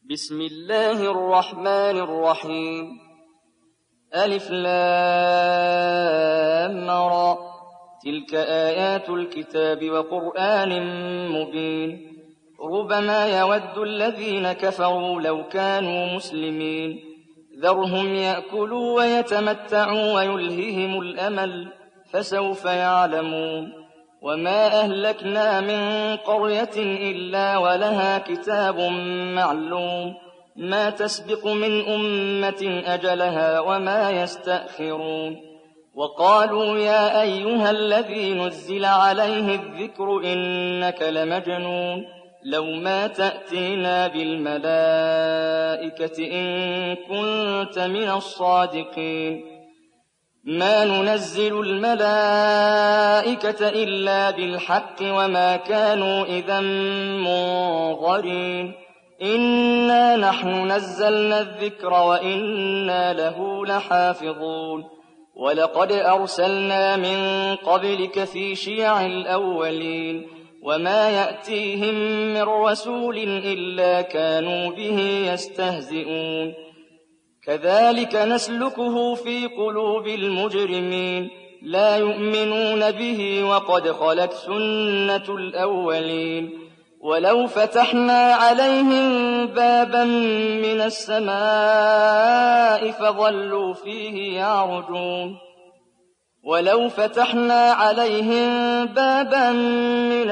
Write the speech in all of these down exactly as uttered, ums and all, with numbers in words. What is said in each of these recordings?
بسم الله الرحمن الرحيم. ألف لام را، تلك آيات الكتاب وقرآن مبين. ربما يود الذين كفروا لو كانوا مسلمين، ذرهم يأكلوا ويتمتعوا ويلههم الأمل، فسوف يعلمون. وما أهلكنا من قرية إلا ولها كتاب معلوم، ما تسبق من أمة أجلها وما يستأخرون. وقالوا يا أيها الذي نزل عليه الذكر إنك لمجنون، لو ما تأتينا بالملائكة إن كنت من الصادقين. ما ننزل الملائكة إلا بالحق وما كانوا إذا منظرين. إنا نحن نزلنا الذكر وإنا له لحافظون. ولقد أرسلنا من قبلك في شيع الأولين، وما يأتيهم من رسول إلا كانوا به يستهزئون. كذلك نسلكه في قلوب المجرمين، لا يؤمنون به وقد خلت سنة الأولين. ولو فتحنا عليهم بابا من السماء فظلوا فيه يعرجون ولو فتحنا عليهم بابا من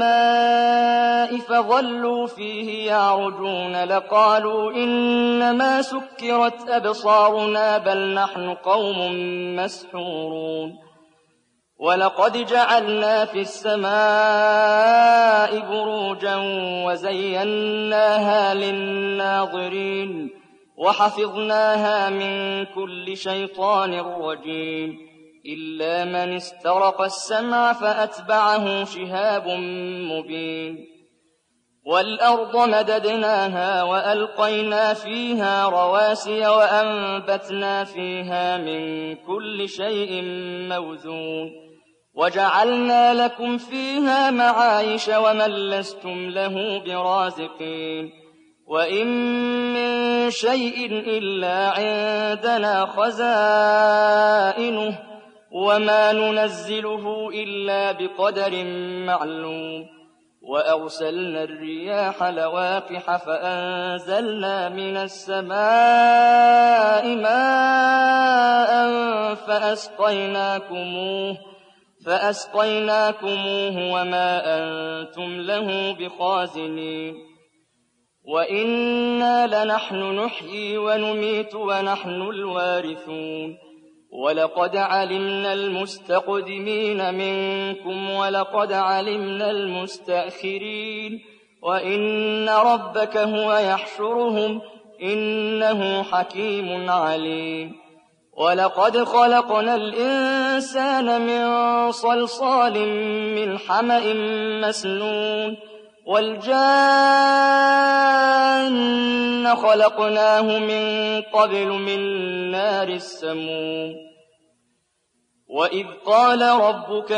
السماء فظلوا فيه يعرجون لقالوا إنما سكرت أبصارنا بل نحن قوم مسحورون. ولقد جعلنا في السماء بروجا وزيناها للناظرين، وحفظناها من كل شيطان رجيم، إلا من استرق السمع فأتبعه شهاب مبين. والأرض مددناها وألقينا فيها رواسي وأنبتنا فيها من كل شيء موزون، وجعلنا لكم فيها معايش ومن لستم له برازقين. وإن من شيء إلا عندنا خزائنه وما ننزله إلا بقدر معلوم. وأرسلنا الرياح لواقح فأنزلنا من السماء ماء فأسقيناكموه, فأسقيناكموه وما أنتم له بخازنين. وإنا لنحن نحيي ونميت ونحن الوارثون. ولقد علمنا المستقدمين منكم ولقد علمنا المستأخرين، وإن ربك هو يحشرهم إنه حكيم عليم. ولقد خلقنا الإنسان من صلصال من حمأ مسنون، والجان خلقناه من قبل من نار السموم. وإذ قال ربك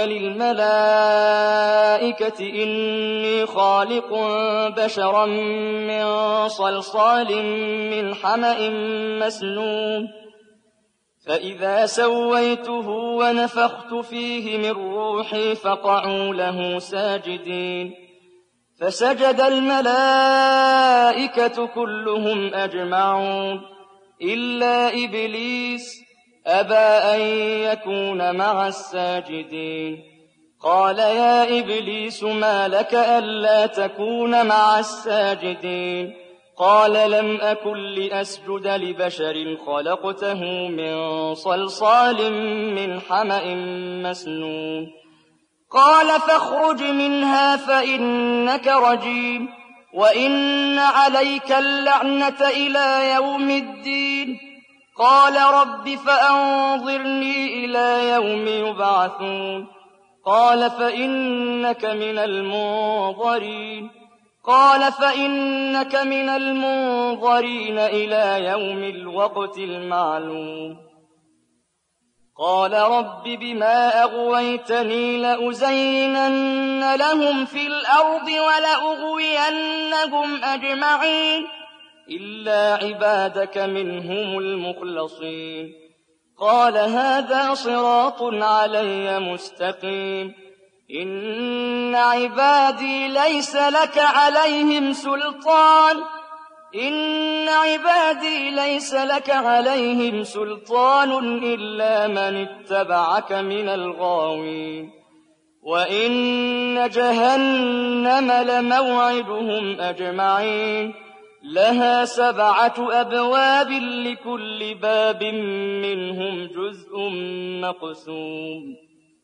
للملائكة إني خالق بشرا من صلصال من حمأ مسنون، فإذا سويته ونفخت فيه من روحي فقعوا له ساجدين. فسجد الملائكة كلهم أجمعون إلا إبليس أبى أن يكون مع الساجدين. قال يا إبليس ما لك ألا تكون مع الساجدين؟ قال لم أكن لأسجد لبشر خلقته من صلصال من حمأ مسنون. قال فاخرج منها فإنك رجيم وإن عليك اللعنة إلى يوم الدين. قال رب فأنظرني إلى يوم يبعثون. قال فإنك من المنظرين قال فإنك من المنظرين إلى يوم الوقت المعلوم. قال رب بما أغويتني لأزينن لهم في الأرض ولأغوينهم أجمعين إلا عبادك منهم المخلصين قال هذا صراط علي مستقيم إن عبادي ليس لك عليهم سلطان إن عبادي ليس لك عليهم سلطان إلا من اتبعك من الغاوين وإن جهنم لموعدهم أجمعين لها سبعة أبواب لكل باب منهم جزء مقسوم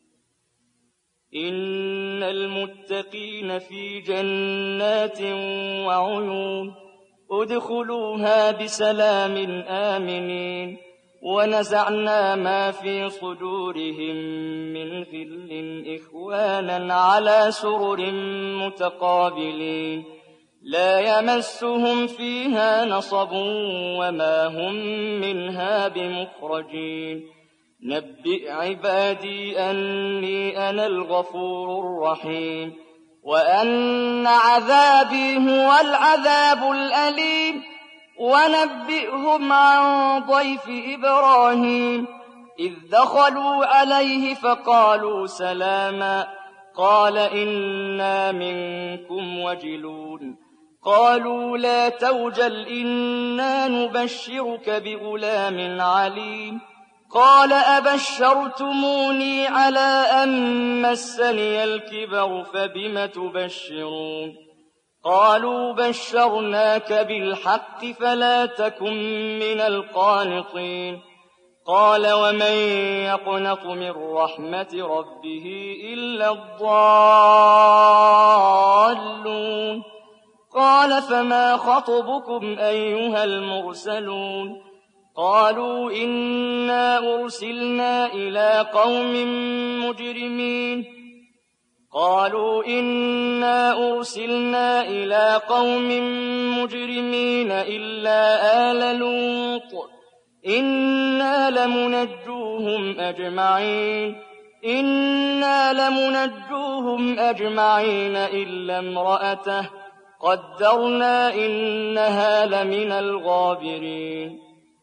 إن المتقين في جنات وعيون ادخلوها بسلام آمنين ونزعنا ما في صدورهم من غل إخوانا على سرر متقابلين لا يمسهم فيها نصب وما هم منها بمخرجين نبئ عبادي أني أنا الغفور الرحيم وأن عذابي هو العذاب الأليم ونبئهم عن ضيف إبراهيم إذ دخلوا عليه فقالوا سلاما قال إنا منكم وجلون قالوا لا توجل إنا نبشرك بغلام عليم قال أبشرتموني على أن مسني الكبر فبم تبشرون قالوا بشرناك بالحق فلا تكن من القانطين قال ومن يقنط من رحمة ربه إلا الضالون قال فما خطبكم أيها المرسلون قالوا إنا أرسلنا إلى قوم مجرمين قالوا إنا أرسلنا إلى قوم مجرمين إلا آل لوط إنا لمنجوهم أجمعين إنا لمنجوهم أجمعين إلا امرأته قدرنا إنها لمن الغابرين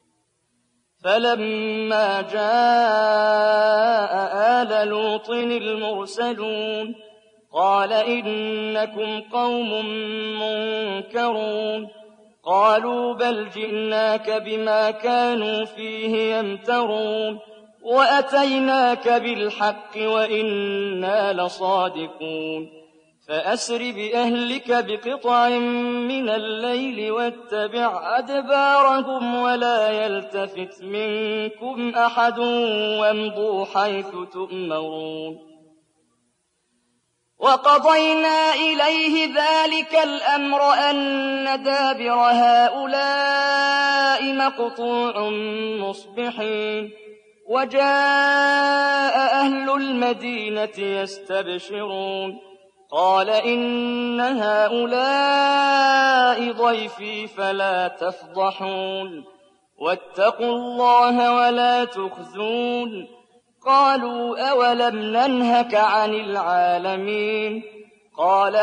فلما جاء آل لوط المرسلون قال إنكم قوم منكرون قالوا بل جئناك بما كانوا فيه يمترون وأتيناك بالحق وإنا لصادقون فأسر بأهلك بقطع من الليل واتبع أدبارهم ولا يلتفت منكم أحد وامضوا حيث تؤمرون وقضينا إليه ذلك الأمر أن دابر هؤلاء مقطوع مصبحين وجاء أهل المدينة يستبشرون قال إن هؤلاء ضيفي فلا تفضحون واتقوا الله ولا تخزون قالوا أولم ننهك عن العالمين قال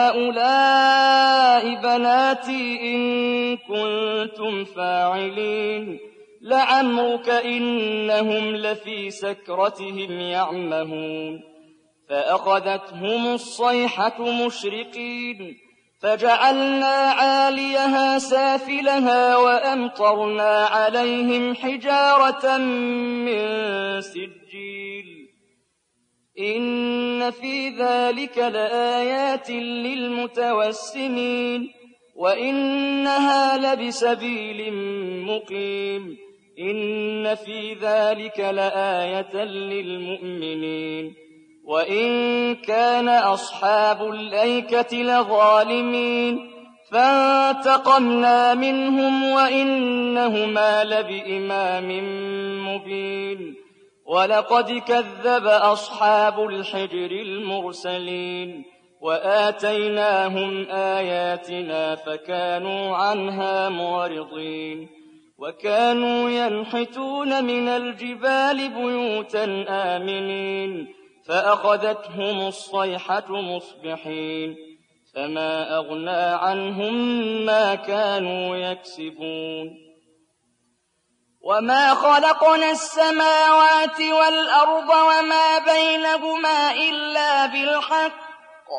هؤلاء بناتي إن كنتم فاعلين لعمرك إنهم لفي سكرتهم يعمهون فأخذتهم الصيحة مشرقين فجعلنا عاليها سافلها وأمطرنا عليهم حجارة من سجيل إن في ذلك لآيات للمتوسمين وإنها لبسبيل مقيم إن في ذلك لآية للمؤمنين وإن كان أصحاب الأيكة لظالمين فانتقمنا منهم وإنهما لبإمام مبين ولقد كذب أصحاب الحجر المرسلين وآتيناهم آياتنا فكانوا عنها معرضين وكانوا ينحتون من الجبال بيوتا آمنين فأخذتهم الصيحة مصبحين فما أغنى عنهم ما كانوا يكسبون وما خلقنا السماوات والأرض وما بينهما إلا بالحق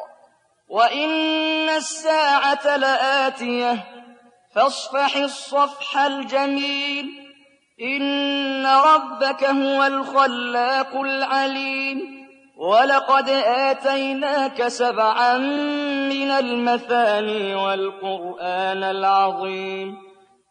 وإن الساعة لآتية فاصفح الصفح الجميل إن ربك هو الخلاق العليم ولقد آتيناك سبعا من المثاني والقرآن العظيم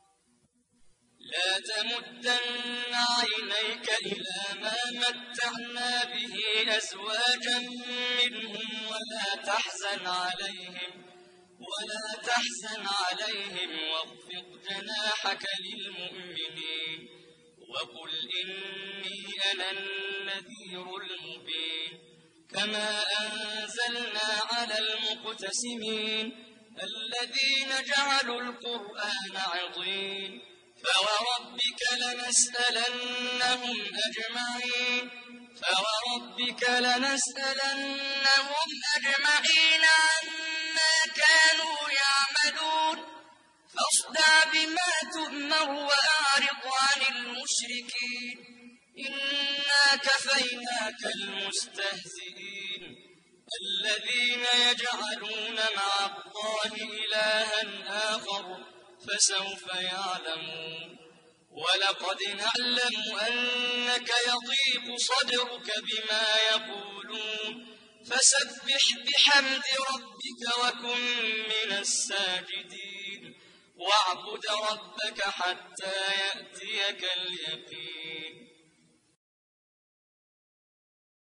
لا تمدن عينيك إلى ما متعنا به أزواجا منهم ولا تحزن عليهم ولا تحزن عليهم واخفض جناحك للمؤمنين وقل إني أنا النذير المبين كما أنزلنا على المقتسمين الذين جعلوا القرآن عضين فوربك لنسألنهم أجمعين فوربك لنسألنهم أجمعين عما كانوا يعملون فاصدع بما تؤمر وأعرض عن المشركين إنا كفيناك المستهزئين الذين يجعلون مع الله إلها آخر فسوف يعلمون ولقد نعلم أنك يضيق صدرك بما يقولون فسبح بحمد ربك وكن من الساجدين واعبد ربك حتى يأتيك اليقين